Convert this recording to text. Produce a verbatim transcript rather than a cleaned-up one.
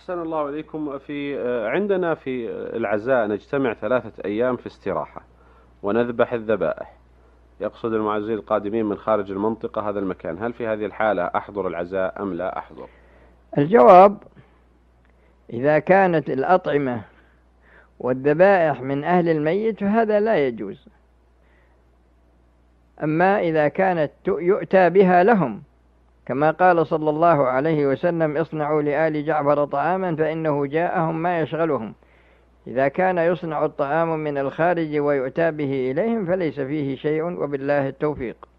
أحسن الله إليكم. في عندنا في العزاء نجتمع ثلاثة أيام في استراحة ونذبح الذبائح. يقصد المعزين القادمين من خارج المنطقة هذا المكان، هل في هذه الحالة أحضر العزاء أم لا أحضر؟ الجواب: إذا كانت الأطعمة والذبائح من أهل الميت فهذا لا يجوز. أما إذا كانت يؤتى بها لهم كما قال صلى الله عليه وسلم: اصنعوا لآل جعفر طعاما فإنه جاءهم ما يشغلهم. إذا كان يصنع الطعام من الخارج ويؤتى به إليهم فليس فيه شيء، وبالله التوفيق.